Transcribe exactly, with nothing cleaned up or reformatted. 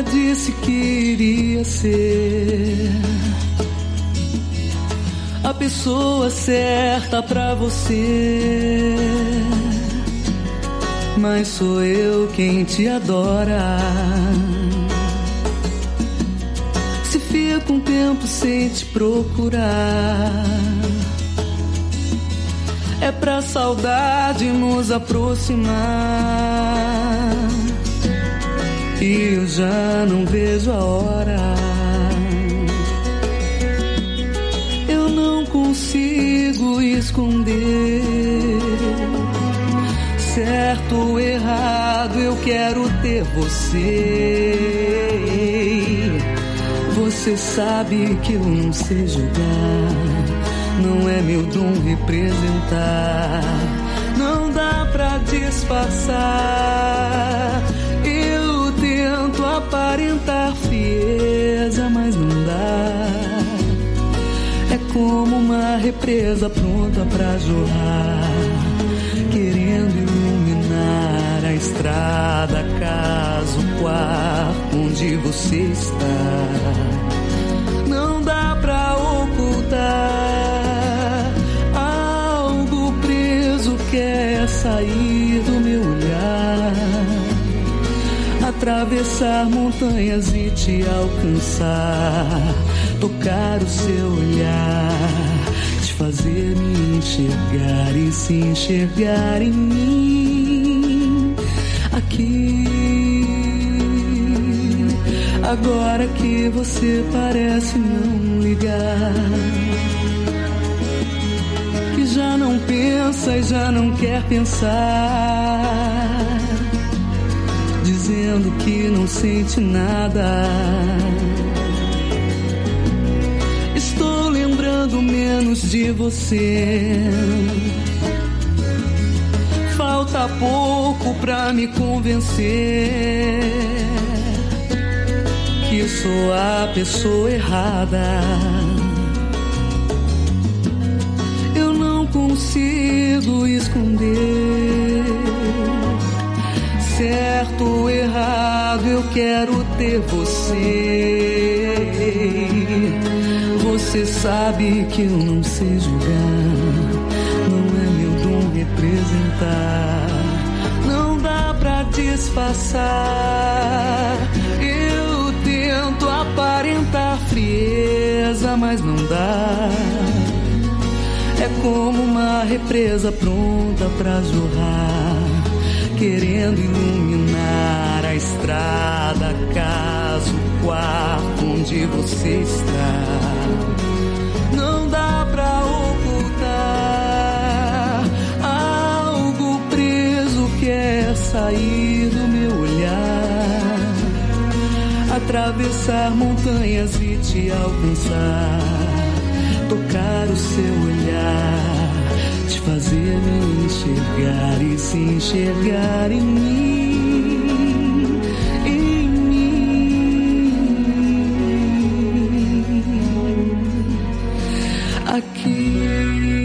disse que iria ser a pessoa certa pra você, mas sou eu quem te adora. Se fica um tempo sem te procurar, é pra saudade nos aproximar. E eu já não vejo a hora, eu não consigo esconder. Certo ou errado, eu quero ter você. Você sabe que eu não sei julgar, não é meu dom representar, não dá pra disfarçar. Eu tento aparentar frieza, mas não dá. É como uma represa pronta pra jorrar, querendo iluminar a estrada, casa, o quarto onde você está. Não dá pra ocultar, algo preso quer sair do meu olhar, atravessar montanhas e te alcançar, tocar o seu olhar, te fazer me enxergar e se enxergar em mim. Aqui, agora que você parece não ligar, que já não pensa e já não quer pensar, dizendo que não sente nada. Estou lembrando menos de você, falta pouco pra me convencer que sou a pessoa errada. Eu não consigo esconder, certo ou errado, eu quero ter você. Você sabe que eu não sei julgar, não é meu dom representar, não dá pra disfarçar. Eu tento aparentar frieza, mas não dá. É como uma represa pronta pra jorrar, querendo iluminar a estrada, a casa, o quarto onde você está. Não dá pra ocultar, algo preso quer sair do meu olhar, atravessar montanhas e te alcançar, tocar o seu olhar, te fazer me enxergar e se enxergar em mim, em mim, aqui.